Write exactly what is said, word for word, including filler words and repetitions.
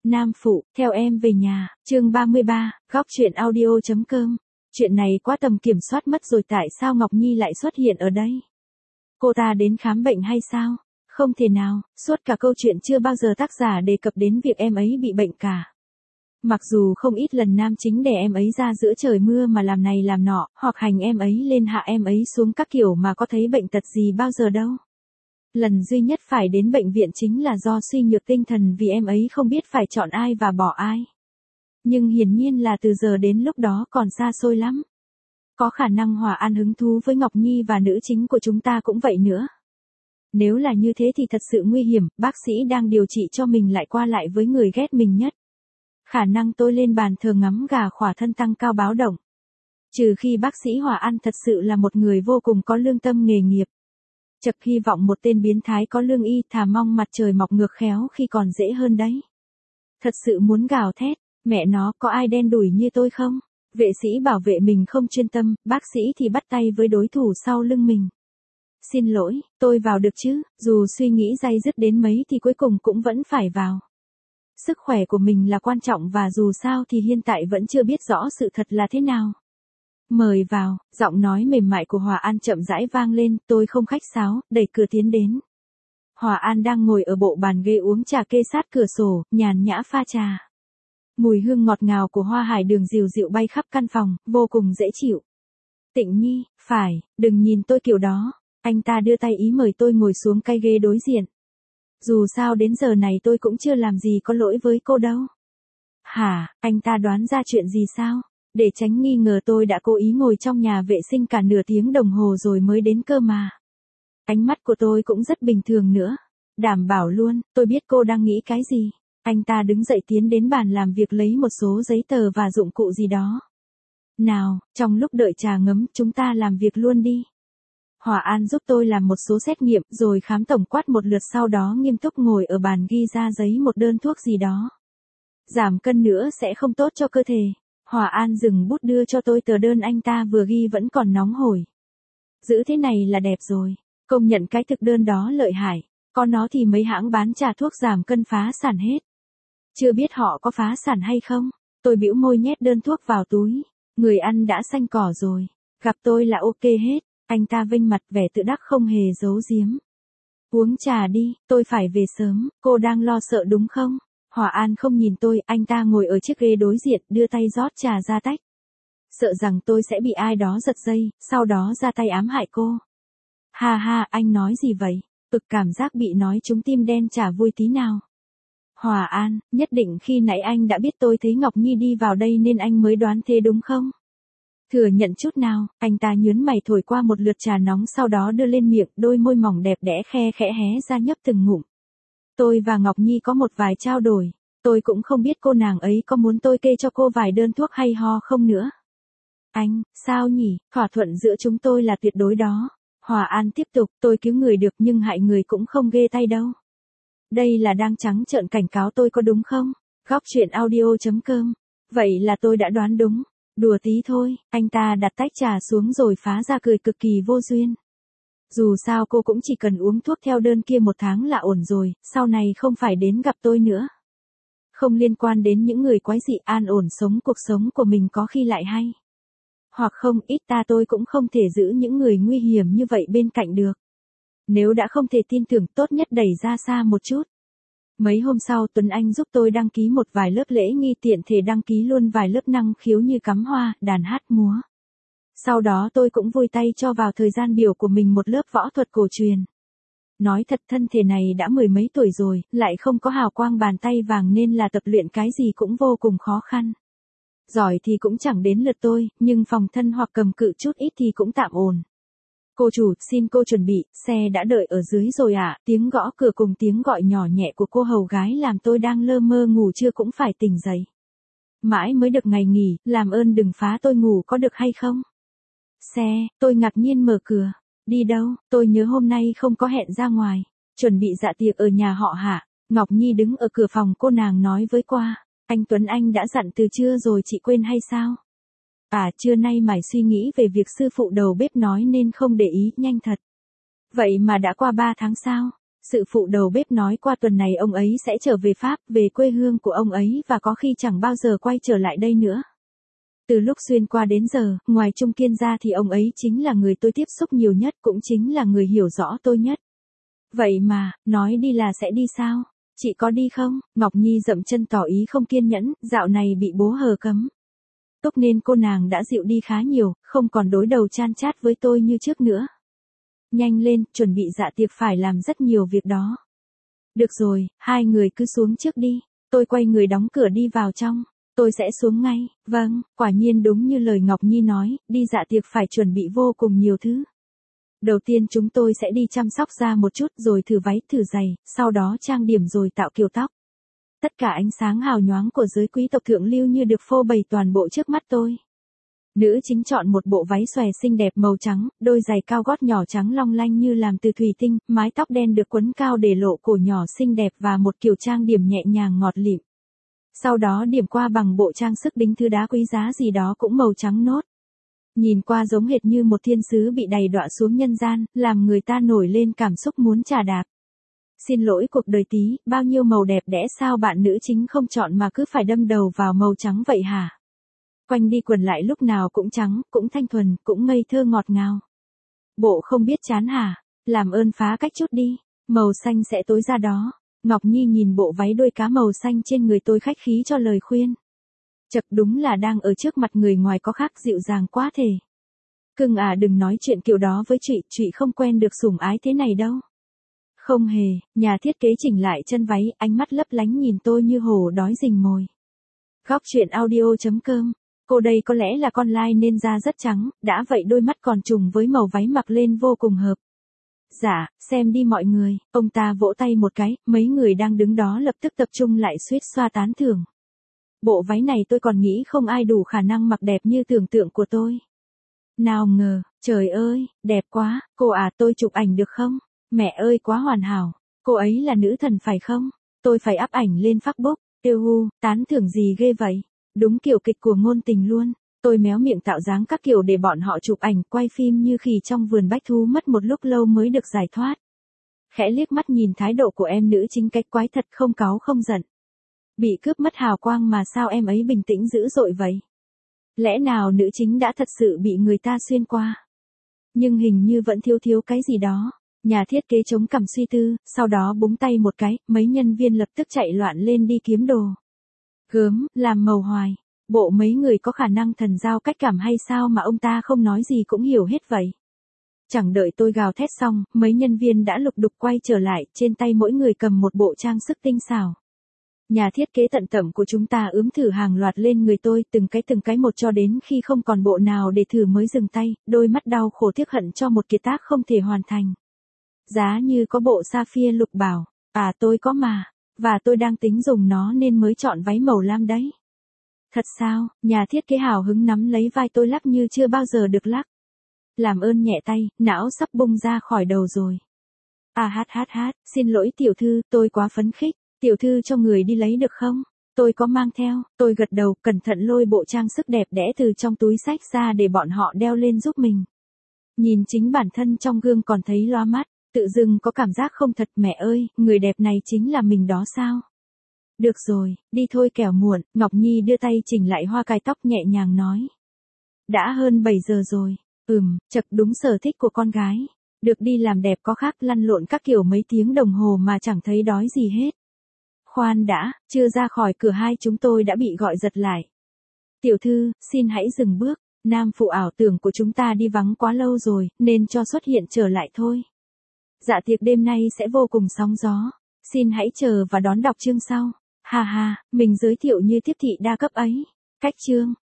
Nam phụ, theo em về nhà, chương ba mươi ba, góc truyện audio chấm com. Chuyện này quá tầm kiểm soát mất rồi, tại sao Ngọc Nhi lại xuất hiện ở đây? Cô ta đến khám bệnh hay sao? Không thể nào, suốt cả câu chuyện chưa bao giờ tác giả đề cập đến việc em ấy bị bệnh cả. Mặc dù không ít lần nam chính đè em ấy ra giữa trời mưa mà làm này làm nọ, hoặc hành em ấy lên hạ em ấy xuống các kiểu mà có thấy bệnh tật gì bao giờ đâu. Lần duy nhất phải đến bệnh viện chính là do suy nhược tinh thần vì em ấy không biết phải chọn ai và bỏ ai. Nhưng hiển nhiên là từ giờ đến lúc đó còn xa xôi lắm. Có khả năng Hòa An hứng thú với Ngọc Nhi và nữ chính của chúng ta cũng vậy nữa. Nếu là như thế thì thật sự nguy hiểm, bác sĩ đang điều trị cho mình lại qua lại với người ghét mình nhất. Khả năng tôi lên bàn thờ ngắm gà khỏa thân tăng cao báo động. Trừ khi bác sĩ Hòa An thật sự là một người vô cùng có lương tâm nghề nghiệp. Chật hy vọng một tên biến thái có lương y, thà mong mặt trời mọc ngược khéo khi còn dễ hơn đấy. Thật sự muốn gào thét, mẹ nó có ai đen đủi như tôi không? Vệ sĩ bảo vệ mình không chuyên tâm, bác sĩ thì bắt tay với đối thủ sau lưng mình. Xin lỗi, tôi vào được chứ, dù suy nghĩ day dứt đến mấy thì cuối cùng cũng vẫn phải vào. Sức khỏe của mình là quan trọng và dù sao thì hiện tại vẫn chưa biết rõ sự thật là thế nào. Mời vào, giọng nói mềm mại của Hòa An chậm rãi vang lên, tôi không khách sáo, đẩy cửa tiến đến. Hòa An đang ngồi ở bộ bàn ghế uống trà kê sát cửa sổ, nhàn nhã pha trà. Mùi hương ngọt ngào của hoa hải đường dịu dịu bay khắp căn phòng, vô cùng dễ chịu. Tịnh Nhi, phải, đừng nhìn tôi kiểu đó. Anh ta đưa tay ý mời tôi ngồi xuống cái ghế đối diện. Dù sao đến giờ này tôi cũng chưa làm gì có lỗi với cô đâu. Hả, anh ta đoán ra chuyện gì sao? Để tránh nghi ngờ tôi đã cố ý ngồi trong nhà vệ sinh cả nửa tiếng đồng hồ rồi mới đến cơ mà. Ánh mắt của tôi cũng rất bình thường nữa. Đảm bảo luôn, tôi biết cô đang nghĩ cái gì. Anh ta đứng dậy tiến đến bàn làm việc lấy một số giấy tờ và dụng cụ gì đó. Nào, trong lúc đợi trà ngấm chúng ta làm việc luôn đi. Hòa An giúp tôi làm một số xét nghiệm rồi khám tổng quát một lượt, sau đó nghiêm túc ngồi ở bàn ghi ra giấy một đơn thuốc gì đó. Giảm cân nữa sẽ không tốt cho cơ thể. Hòa An dừng bút đưa cho tôi tờ đơn anh ta vừa ghi vẫn còn nóng hổi. Giữ thế này là đẹp rồi, công nhận cái thực đơn đó lợi hại, có nó thì mấy hãng bán trà thuốc giảm cân phá sản hết. Chưa biết họ có phá sản hay không, tôi bĩu môi nhét đơn thuốc vào túi, người ăn đã xanh cỏ rồi, gặp tôi là ok hết, anh ta vênh mặt vẻ tự đắc không hề giấu giếm. Uống trà đi, tôi phải về sớm, cô đang lo sợ đúng không? Hòa An không nhìn tôi, anh ta ngồi ở chiếc ghế đối diện, đưa tay rót trà ra tách. Sợ rằng tôi sẽ bị ai đó giật dây, sau đó ra tay ám hại cô. Ha ha, anh nói gì vậy? Cực cảm giác bị nói trúng tim đen chả vui tí nào. Hòa An, nhất định khi nãy anh đã biết tôi thấy Ngọc Nhi đi vào đây nên anh mới đoán thế đúng không? Thừa nhận chút nào, anh ta nhướng mày thổi qua một lượt trà nóng sau đó đưa lên miệng, đôi môi mỏng đẹp đẽ khe khẽ hé ra nhấp từng ngụm. Tôi và Ngọc Nhi có một vài trao đổi, tôi cũng không biết cô nàng ấy có muốn tôi kê cho cô vài đơn thuốc hay ho không nữa. Anh, sao nhỉ, thỏa thuận giữa chúng tôi là tuyệt đối đó. Hòa An tiếp tục, tôi cứu người được nhưng hại người cũng không ghê tay đâu. Đây là đang trắng trợn cảnh cáo tôi có đúng không? Góc truyện audio chấm com. Vậy là tôi đã đoán đúng. Đùa tí thôi, anh ta đặt tách trà xuống rồi phá ra cười cực kỳ vô duyên. Dù sao cô cũng chỉ cần uống thuốc theo đơn kia một tháng là ổn rồi, sau này không phải đến gặp tôi nữa. Không liên quan đến những người quái dị, an ổn sống cuộc sống của mình có khi lại hay. Hoặc không, ít ta tôi cũng không thể giữ những người nguy hiểm như vậy bên cạnh được. Nếu đã không thể tin tưởng, tốt nhất đẩy ra xa một chút. Mấy hôm sau Tuấn Anh giúp tôi đăng ký một vài lớp lễ nghi, tiện thể đăng ký luôn vài lớp năng khiếu như cắm hoa, đàn hát múa. Sau đó tôi cũng vui tay cho vào thời gian biểu của mình một lớp võ thuật cổ truyền. Nói thật, thân thể này đã mười mấy tuổi rồi, lại không có hào quang bàn tay vàng nên là tập luyện cái gì cũng vô cùng khó khăn. Giỏi thì cũng chẳng đến lượt tôi, nhưng phòng thân hoặc cầm cự chút ít thì cũng tạm ổn. Cô chủ, xin cô chuẩn bị, xe đã đợi ở dưới rồi ạ. À? Tiếng gõ cửa cùng tiếng gọi nhỏ nhẹ của cô hầu gái làm tôi đang lơ mơ ngủ trưa cũng phải tỉnh dậy. Mãi mới được ngày nghỉ, làm ơn đừng phá tôi ngủ có được hay không? Xe, tôi ngạc nhiên mở cửa. Đi đâu, tôi nhớ hôm nay không có hẹn ra ngoài. Chuẩn bị dạ tiệc ở nhà họ Hạ. Ngọc Nhi đứng ở cửa phòng cô nàng nói với qua. Anh Tuấn Anh đã dặn từ trưa rồi, chị quên hay sao? À, trưa nay mải suy nghĩ về việc sư phụ đầu bếp nói nên không để ý, nhanh thật. Vậy mà đã qua ba tháng sao? Sự phụ đầu bếp nói qua tuần này ông ấy sẽ trở về Pháp, về quê hương của ông ấy và có khi chẳng bao giờ quay trở lại đây nữa. Từ lúc xuyên qua đến giờ, ngoài Trung Kiên ra thì ông ấy chính là người tôi tiếp xúc nhiều nhất, cũng chính là người hiểu rõ tôi nhất. Vậy mà, nói đi là sẽ đi sao? Chị có đi không? Ngọc Nhi dậm chân tỏ ý không kiên nhẫn, dạo này bị bố hờ cấm túc nên cô nàng đã dịu đi khá nhiều, không còn đối đầu chan chát với tôi như trước nữa. Nhanh lên, chuẩn bị dạ tiệc phải làm rất nhiều việc đó. Được rồi, hai người cứ xuống trước đi. Tôi quay người đóng cửa đi vào trong. Tôi sẽ xuống ngay. Vâng, quả nhiên đúng như lời Ngọc Nhi nói, đi dạ tiệc phải chuẩn bị vô cùng nhiều thứ. Đầu tiên chúng tôi sẽ đi chăm sóc da một chút rồi thử váy thử giày, sau đó trang điểm rồi tạo kiểu tóc. Tất cả ánh sáng hào nhoáng của giới quý tộc thượng lưu như được phô bày toàn bộ trước mắt tôi. Nữ chính chọn một bộ váy xòe xinh đẹp màu trắng, đôi giày cao gót nhỏ trắng long lanh như làm từ thủy tinh, mái tóc đen được quấn cao để lộ cổ nhỏ xinh đẹp và một kiểu trang điểm nhẹ nhàng ngọt lịm. Sau đó điểm qua bằng bộ trang sức đính thư đá quý giá gì đó cũng màu trắng nốt. Nhìn qua giống hệt như một thiên sứ bị đày đọa xuống nhân gian, làm người ta nổi lên cảm xúc muốn trà đạp. Xin lỗi cuộc đời tí, bao nhiêu màu đẹp đẽ sao bạn nữ chính không chọn mà cứ phải đâm đầu vào màu trắng vậy hả? Quanh đi quần lại lúc nào cũng trắng, cũng thanh thuần, cũng ngây thơ ngọt ngào. Bộ không biết chán hả? Làm ơn phá cách chút đi, màu xanh sẽ tối ra đó. Ngọc Nhi nhìn bộ váy đôi cá màu xanh trên người tôi khách khí cho lời khuyên. Chật đúng là đang ở trước mặt người ngoài có khác dịu dàng quá thể. Cưng à đừng nói chuyện kiểu đó với chị, chị không quen được sủng ái thế này đâu. Không hề, nhà thiết kế chỉnh lại chân váy, ánh mắt lấp lánh nhìn tôi như hổ đói rình mồi. Góc chuyện audio chấm com. Cô đây có lẽ là con lai nên da rất trắng, đã vậy đôi mắt còn trùng với màu váy mặc lên vô cùng hợp. Dạ, xem đi mọi người, ông ta vỗ tay một cái, mấy người đang đứng đó lập tức tập trung lại suýt xoa tán thưởng. Bộ váy này tôi còn nghĩ không ai đủ khả năng mặc đẹp như tưởng tượng của tôi. Nào ngờ, trời ơi, đẹp quá, cô à tôi chụp ảnh được không? Mẹ ơi quá hoàn hảo, cô ấy là nữ thần phải không? Tôi phải up ảnh lên Facebook, tiêu hu, tán thưởng gì ghê vậy? Đúng kiểu kịch của ngôn tình luôn. Tôi méo miệng tạo dáng các kiểu để bọn họ chụp ảnh, quay phim như khỉ trong vườn bách thú mất một lúc lâu mới được giải thoát. Khẽ liếc mắt nhìn thái độ của em nữ chính cách quái thật không cáu không giận. Bị cướp mất hào quang mà sao em ấy bình tĩnh dữ dội vậy? Lẽ nào nữ chính đã thật sự bị người ta xuyên qua? Nhưng hình như vẫn thiếu thiếu cái gì đó. Nhà thiết kế chống cằm suy tư, sau đó búng tay một cái, mấy nhân viên lập tức chạy loạn lên đi kiếm đồ. Gớm, làm màu hoài. Bộ mấy người có khả năng thần giao cách cảm hay sao mà ông ta không nói gì cũng hiểu hết vậy. Chẳng đợi tôi gào thét xong, mấy nhân viên đã lục đục quay trở lại, trên tay mỗi người cầm một bộ trang sức tinh xảo. Nhà thiết kế tận tẩm của chúng ta ướm thử hàng loạt lên người tôi, từng cái từng cái một cho đến khi không còn bộ nào để thử mới dừng tay, đôi mắt đau khổ tiếc hận cho một kiệt tác không thể hoàn thành. Giá như có bộ sapphire lục bảo, à tôi có mà, và tôi đang tính dùng nó nên mới chọn váy màu lam đấy. Thật sao? Nhà thiết kế hào hứng nắm lấy vai tôi lắc như chưa bao giờ được lắc. Làm ơn nhẹ tay, não sắp bung ra khỏi đầu rồi. À hát hát hát, xin lỗi tiểu thư, tôi quá phấn khích. Tiểu thư cho người đi lấy được không? Tôi có mang theo, tôi gật đầu, cẩn thận lôi bộ trang sức đẹp đẽ từ trong túi xách ra để bọn họ đeo lên giúp mình. Nhìn chính bản thân trong gương còn thấy loa mắt, tự dưng có cảm giác không thật. Mẹ ơi, người đẹp này chính là mình đó sao? Được rồi, đi thôi kẻo muộn. Ngọc Nhi đưa tay chỉnh lại hoa cài tóc nhẹ nhàng nói. Đã hơn bảy giờ rồi. Ừm, chật đúng sở thích của con gái. Được đi làm đẹp có khác, lăn lộn các kiểu mấy tiếng đồng hồ mà chẳng thấy đói gì hết. Khoan đã, chưa ra khỏi cửa hai chúng tôi đã bị gọi giật lại. Tiểu thư, xin hãy dừng bước. Nam phụ ảo tưởng của chúng ta đi vắng quá lâu rồi, nên cho xuất hiện trở lại thôi. Dạ tiệc đêm nay sẽ vô cùng sóng gió. Xin hãy chờ và đón đọc chương sau. Ha ha, mình giới thiệu như tiếp thị đa cấp ấy. Cách chương.